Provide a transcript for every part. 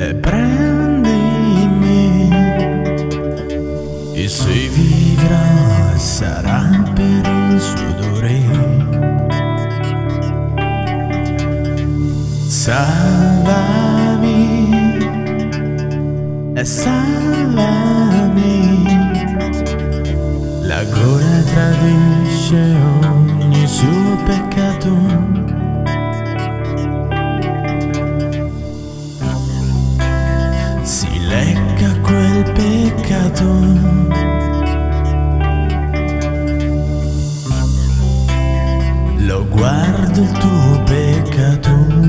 e prendimi, e se vivrà sarà per il sudore. Salvami e salvami, la gola tradisce ogni suo peccato. Si lecca quel peccato, lo guardo il tuo peccato.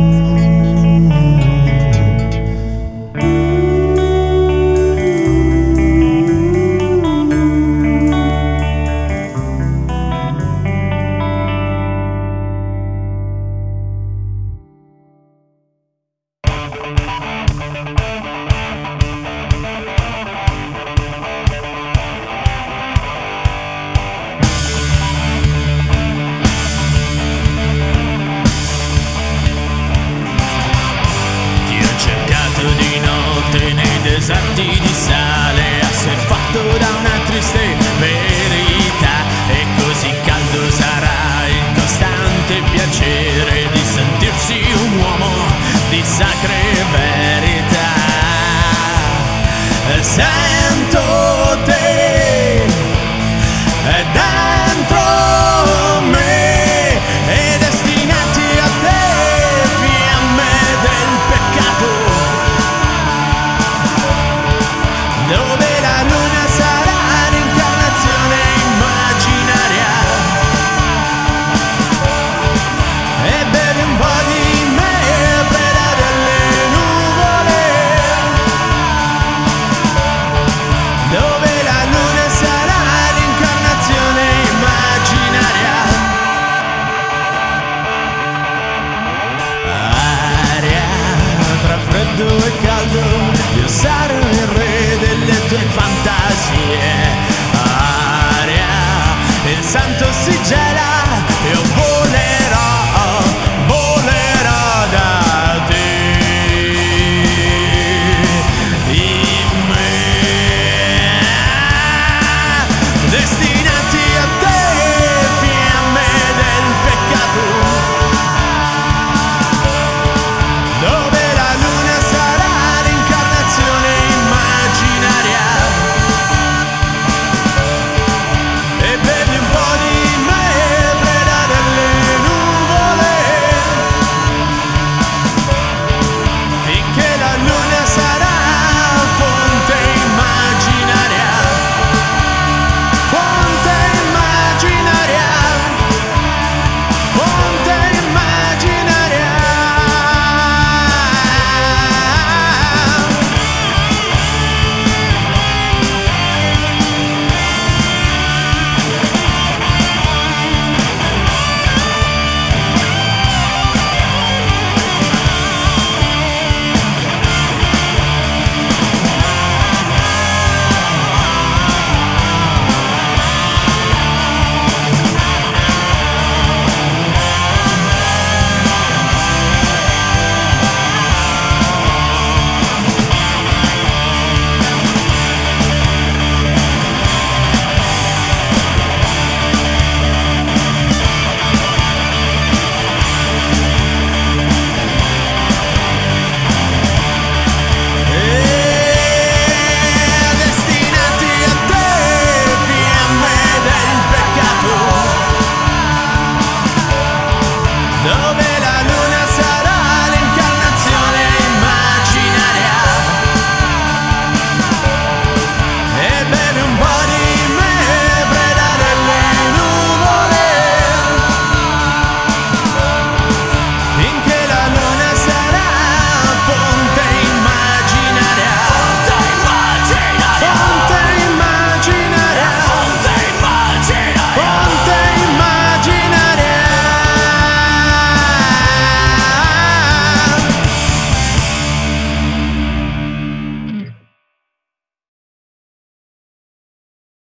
Nei deserti di sale, assuefatto da una triste verità, e così caldo sarà il costante piacere di sentirsi un uomo di sacre verità. Sento te dentro me e destinati a te, fiamme del peccato, dove la luna sarà l'incarnazione immaginaria, e bevi un po' di me, preda delle nuvole, dove la luna sarà l'incarnazione immaginaria. Aria tra freddo e caldo, io sarò